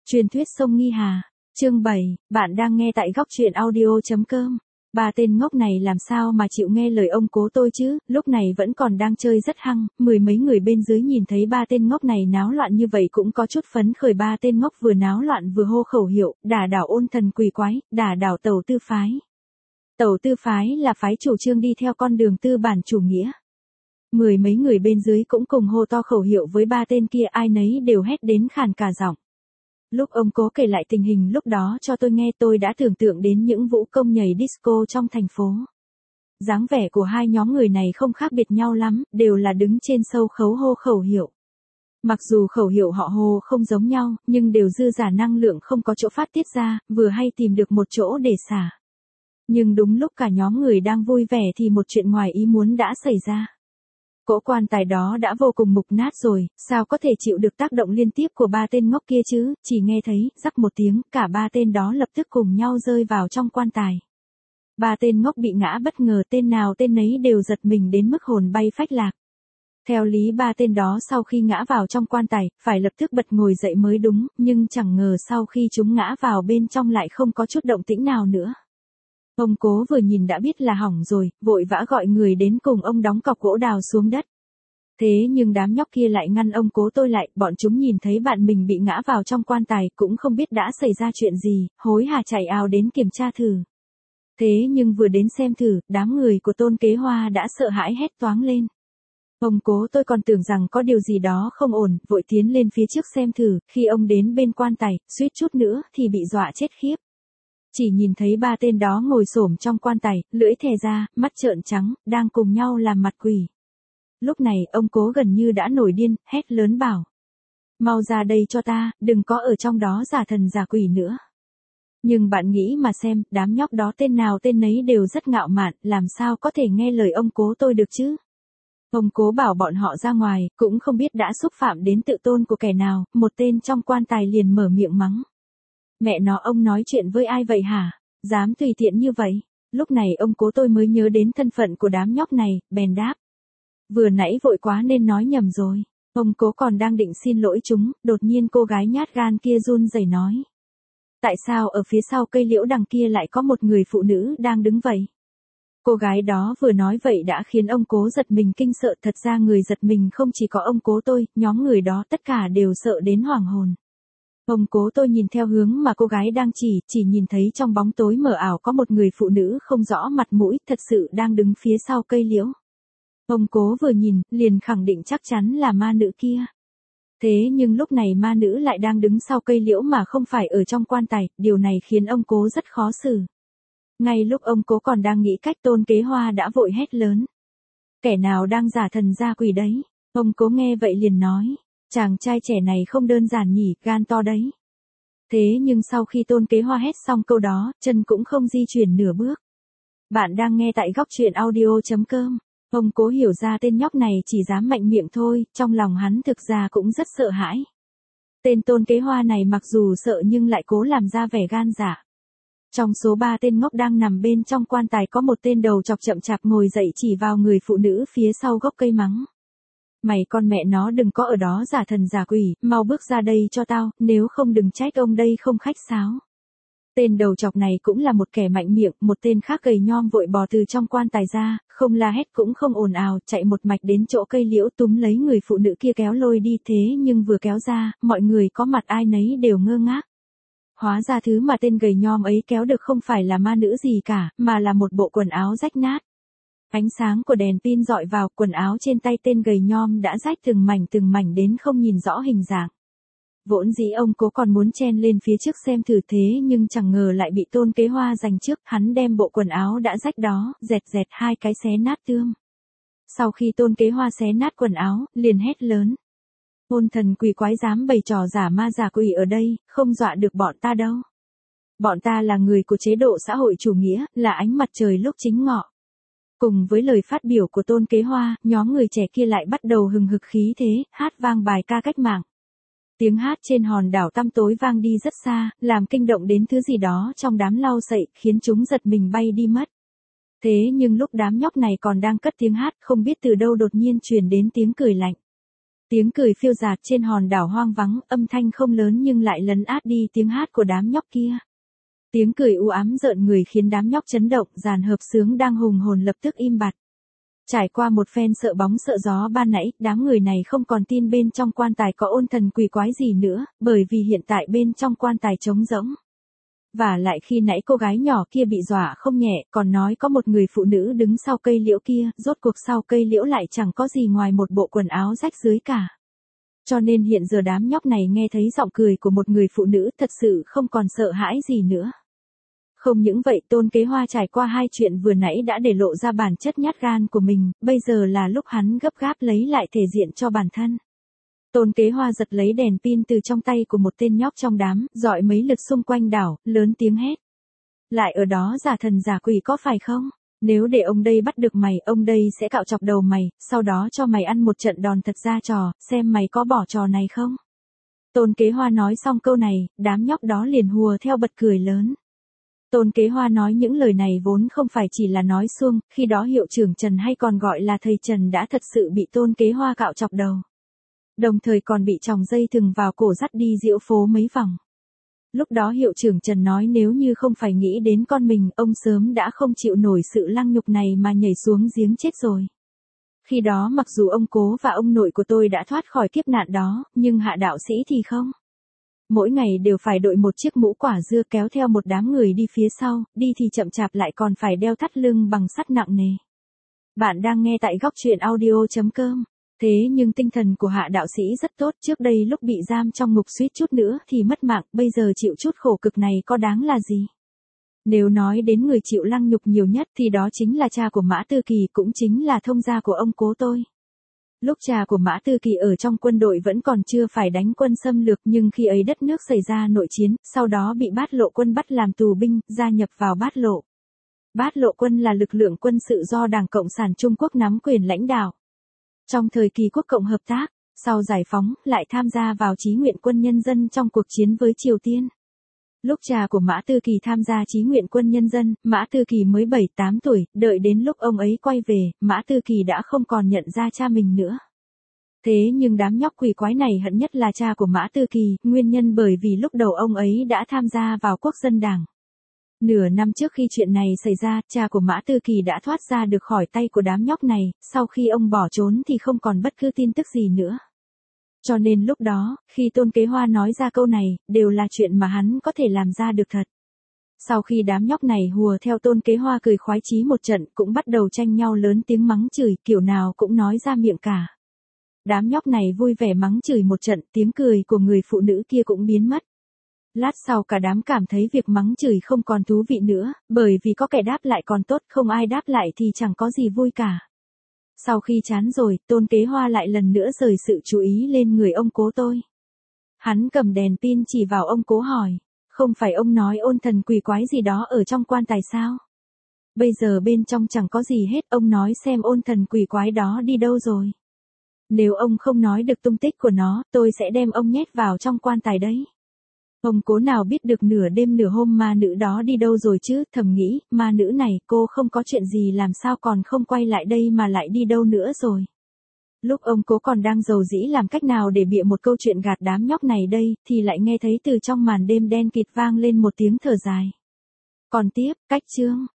Truyền thuyết sông Nghi Hà, chương 7, bạn đang nghe tại góc truyện audio.com. Ba tên ngốc này làm sao mà chịu nghe lời ông cố tôi chứ, lúc này vẫn còn đang chơi rất hăng, mười mấy người bên dưới nhìn thấy ba tên ngốc này náo loạn như vậy cũng có chút phấn khởi. Ba tên ngốc vừa náo loạn vừa hô khẩu hiệu, đả đảo ôn thần quỷ quái, đả đảo Tẩu Tư phái. Tẩu Tư phái là phái chủ trương đi theo con đường tư bản chủ nghĩa. Mười mấy người bên dưới cũng cùng hô to khẩu hiệu với ba tên kia, ai nấy đều hét đến khàn cả giọng. Lúc ông cố kể lại tình hình lúc đó cho tôi nghe, tôi đã tưởng tượng đến những vũ công nhảy disco trong thành phố. Dáng vẻ của hai nhóm người này không khác biệt nhau lắm, đều là đứng trên sâu khấu hô khẩu hiệu. Mặc dù khẩu hiệu họ hô không giống nhau, nhưng đều dư giả năng lượng không có chỗ phát tiết ra, vừa hay tìm được một chỗ để xả. Nhưng đúng lúc cả nhóm người đang vui vẻ thì một chuyện ngoài ý muốn đã xảy ra. Cỗ quan tài đó đã vô cùng mục nát rồi, sao có thể chịu được tác động liên tiếp của ba tên ngốc kia chứ, chỉ nghe thấy, rắc một tiếng, cả ba tên đó lập tức cùng nhau rơi vào trong quan tài. Ba tên ngốc bị ngã bất ngờ, tên nào tên nấy đều giật mình đến mức hồn bay phách lạc. Theo lý ba tên đó sau khi ngã vào trong quan tài, phải lập tức bật ngồi dậy mới đúng, nhưng chẳng ngờ sau khi chúng ngã vào bên trong lại không có chút động tĩnh nào nữa. Ông cố vừa nhìn đã biết là hỏng rồi, vội vã gọi người đến cùng ông đóng cọc gỗ đào xuống đất. Thế nhưng đám nhóc kia lại ngăn ông cố tôi lại, bọn chúng nhìn thấy bạn mình bị ngã vào trong quan tài cũng không biết đã xảy ra chuyện gì, hối hả chạy ào đến kiểm tra thử. Thế nhưng vừa đến xem thử, đám người của Tôn Kế Hoa đã sợ hãi hét toáng lên. Ông cố tôi còn tưởng rằng có điều gì đó không ổn, vội tiến lên phía trước xem thử, khi ông đến bên quan tài, suýt chút nữa thì bị dọa chết khiếp. Chỉ nhìn thấy ba tên đó ngồi xổm trong quan tài, lưỡi thè ra, mắt trợn trắng, đang cùng nhau làm mặt quỷ. Lúc này, ông cố gần như đã nổi điên, hét lớn bảo. Mau ra đây cho ta, đừng có ở trong đó giả thần giả quỷ nữa. Nhưng bạn nghĩ mà xem, đám nhóc đó tên nào tên nấy đều rất ngạo mạn, làm sao có thể nghe lời ông cố tôi được chứ? Ông cố bảo bọn họ ra ngoài, cũng không biết đã xúc phạm đến tự tôn của kẻ nào, một tên trong quan tài liền mở miệng mắng. Mẹ nó, ông nói chuyện với ai vậy hả? Dám tùy tiện như vậy? Lúc này ông cố tôi mới nhớ đến thân phận của đám nhóc này, bèn đáp. Vừa nãy vội quá nên nói nhầm rồi. Ông cố còn đang định xin lỗi chúng, đột nhiên cô gái nhát gan kia run rẩy nói. Tại sao ở phía sau cây liễu đằng kia lại có một người phụ nữ đang đứng vậy? Cô gái đó vừa nói vậy đã khiến ông cố giật mình kinh sợ, thật ra người giật mình không chỉ có ông cố tôi, nhóm người đó tất cả đều sợ đến hoảng hồn. Ông cố tôi nhìn theo hướng mà cô gái đang chỉ nhìn thấy trong bóng tối mờ ảo có một người phụ nữ không rõ mặt mũi, thật sự đang đứng phía sau cây liễu. Ông cố vừa nhìn, liền khẳng định chắc chắn là ma nữ kia. Thế nhưng lúc này ma nữ lại đang đứng sau cây liễu mà không phải ở trong quan tài, điều này khiến ông cố rất khó xử. Ngay lúc ông cố còn đang nghĩ cách, Tôn Kế Hoa đã vội hét lớn. Kẻ nào đang giả thần giả quỷ đấy? Ông cố nghe vậy liền nói. Chàng trai trẻ này không đơn giản nhỉ, gan to đấy. Thế nhưng sau khi Tôn Kế Hoa hét xong câu đó, chân cũng không di chuyển nửa bước. Bạn đang nghe tại góc truyện audio.com. Ông cố hiểu ra tên nhóc này chỉ dám mạnh miệng thôi, trong lòng hắn thực ra cũng rất sợ hãi. Tên Tôn Kế Hoa này mặc dù sợ nhưng lại cố làm ra vẻ gan dạ. Trong số 3 tên ngốc đang nằm bên trong quan tài có một tên đầu chọc chậm chạp ngồi dậy chỉ vào người phụ nữ phía sau gốc cây mắng. Mày con mẹ nó đừng có ở đó giả thần giả quỷ, mau bước ra đây cho tao, nếu không đừng trách ông đây không khách sáo. Tên đầu chọc này cũng là một kẻ mạnh miệng, một tên khác gầy nhom vội bò từ trong quan tài ra, không la hét cũng không ồn ào, chạy một mạch đến chỗ cây liễu túm lấy người phụ nữ kia kéo lôi đi. Thế nhưng vừa kéo ra, mọi người có mặt ai nấy đều ngơ ngác. Hóa ra thứ mà tên gầy nhom ấy kéo được không phải là ma nữ gì cả, mà là một bộ quần áo rách nát. Ánh sáng của đèn pin dọi vào, quần áo trên tay tên gầy nhom đã rách từng mảnh đến không nhìn rõ hình dạng. Vốn dĩ ông cố còn muốn chen lên phía trước xem thử, thế nhưng chẳng ngờ lại bị Tôn Kế Hoa giành trước, hắn đem bộ quần áo đã rách đó, dẹt hai cái xé nát tươm. Sau khi Tôn Kế Hoa xé nát quần áo, liền hét lớn. Ôn thần quỷ quái dám bày trò giả ma giả quỷ ở đây, không dọa được bọn ta đâu. Bọn ta là người của chế độ xã hội chủ nghĩa, là ánh mặt trời lúc chính ngọ. Cùng với lời phát biểu của Tôn Kế Hoa, nhóm người trẻ kia lại bắt đầu hừng hực khí thế, hát vang bài ca cách mạng. Tiếng hát trên hòn đảo tăm tối vang đi rất xa, làm kinh động đến thứ gì đó trong đám lau sậy, khiến chúng giật mình bay đi mất. Thế nhưng lúc đám nhóc này còn đang cất tiếng hát, không biết từ đâu đột nhiên truyền đến tiếng cười lạnh. Tiếng cười phiêu dạt trên hòn đảo hoang vắng, âm thanh không lớn nhưng lại lấn át đi tiếng hát của đám nhóc kia. Tiếng cười u ám rợn người khiến đám nhóc chấn động, dàn hợp xướng đang hùng hồn lập tức im bặt. Trải qua một phen sợ bóng sợ gió ban nãy, đám người này không còn tin bên trong quan tài có ôn thần quỷ quái gì nữa, bởi vì hiện tại bên trong quan tài trống rỗng. Và lại khi nãy cô gái nhỏ kia bị dọa không nhẹ, còn nói có một người phụ nữ đứng sau cây liễu kia, rốt cuộc sau cây liễu lại chẳng có gì ngoài một bộ quần áo rách rưới cả. Cho nên hiện giờ đám nhóc này nghe thấy giọng cười của một người phụ nữ thật sự không còn sợ hãi gì nữa. Không những vậy, Tôn Kế Hoa trải qua hai chuyện vừa nãy đã để lộ ra bản chất nhát gan của mình, bây giờ là lúc hắn gấp gáp lấy lại thể diện cho bản thân. Tôn Kế Hoa giật lấy đèn pin từ trong tay của một tên nhóc trong đám, dọi mấy lượt xung quanh đảo, lớn tiếng hét. Lại ở đó giả thần giả quỷ có phải không? Nếu để ông đây bắt được mày, ông đây sẽ cạo chọc đầu mày, sau đó cho mày ăn một trận đòn thật ra trò, xem mày có bỏ trò này không? Tôn Kế Hoa nói xong câu này, đám nhóc đó liền hùa theo bật cười lớn. Tôn Kế Hoa nói những lời này vốn không phải chỉ là nói suông, khi đó hiệu trưởng Trần hay còn gọi là thầy Trần đã thật sự bị Tôn Kế Hoa cạo chọc đầu. Đồng thời còn bị chòng dây thừng vào cổ dắt đi diễu phố mấy vòng. Lúc đó hiệu trưởng Trần nói nếu như không phải nghĩ đến con mình, ông sớm đã không chịu nổi sự lăng nhục này mà nhảy xuống giếng chết rồi. Khi đó mặc dù ông cố và ông nội của tôi đã thoát khỏi kiếp nạn đó, nhưng Hạ đạo sĩ thì không. Mỗi ngày đều phải đội một chiếc mũ quả dưa kéo theo một đám người đi phía sau, đi thì chậm chạp lại còn phải đeo thắt lưng bằng sắt nặng nề. Bạn đang nghe tại góc truyện audio.com. Thế nhưng tinh thần của Hạ đạo sĩ rất tốt, trước đây lúc bị giam trong ngục suýt chút nữa thì mất mạng, bây giờ chịu chút khổ cực này có đáng là gì? Nếu nói đến người chịu lăng nhục nhiều nhất thì đó chính là cha của Mã Tư Kỳ, cũng chính là thông gia của ông cố tôi. Lúc cha của Mã Tư Kỳ ở trong quân đội vẫn còn chưa phải đánh quân xâm lược, nhưng khi ấy đất nước xảy ra nội chiến, sau đó bị Bát Lộ quân bắt làm tù binh, gia nhập vào Bát Lộ. Bát Lộ quân là lực lượng quân sự do Đảng Cộng sản Trung Quốc nắm quyền lãnh đạo. Trong thời kỳ quốc cộng hợp tác, sau giải phóng, lại tham gia vào Chí nguyện quân nhân dân trong cuộc chiến với Triều Tiên. Lúc cha của Mã Tư Kỳ tham gia Chí nguyện quân nhân dân, Mã Tư Kỳ mới 7-8 tuổi, đợi đến lúc ông ấy quay về, Mã Tư Kỳ đã không còn nhận ra cha mình nữa. Thế nhưng đám nhóc quỷ quái này hận nhất là cha của Mã Tư Kỳ, nguyên nhân bởi vì lúc đầu ông ấy đã tham gia vào Quốc dân Đảng. Nửa năm trước khi chuyện này xảy ra, cha của Mã Tư Kỳ đã thoát ra được khỏi tay của đám nhóc này, sau khi ông bỏ trốn thì không còn bất cứ tin tức gì nữa. Cho nên lúc đó, khi Tôn Kế Hoa nói ra câu này, đều là chuyện mà hắn có thể làm ra được thật. Sau khi đám nhóc này hùa theo Tôn Kế Hoa cười khoái chí một trận, cũng bắt đầu tranh nhau lớn tiếng mắng chửi, kiểu nào cũng nói ra miệng cả. Đám nhóc này vui vẻ mắng chửi một trận, tiếng cười của người phụ nữ kia cũng biến mất. Lát sau cả đám cảm thấy việc mắng chửi không còn thú vị nữa, bởi vì có kẻ đáp lại còn tốt, không ai đáp lại thì chẳng có gì vui cả. Sau khi chán rồi, Tôn Kế Hoa lại lần nữa rời sự chú ý lên người ông cố tôi. Hắn cầm đèn pin chỉ vào ông cố hỏi, không phải ông nói ôn thần quỷ quái gì đó ở trong quan tài sao? Bây giờ bên trong chẳng có gì hết, ông nói xem ôn thần quỷ quái đó đi đâu rồi. Nếu ông không nói được tung tích của nó, tôi sẽ đem ông nhét vào trong quan tài đấy. Ông cố nào biết được nửa đêm nửa hôm ma nữ đó đi đâu rồi chứ, thầm nghĩ, ma nữ này, cô không có chuyện gì làm sao còn không quay lại đây mà lại đi đâu nữa rồi. Lúc ông cố còn đang rầu rĩ làm cách nào để bịa một câu chuyện gạt đám nhóc này đây, thì lại nghe thấy từ trong màn đêm đen kịt vang lên một tiếng thở dài. Còn tiếp, cách chương.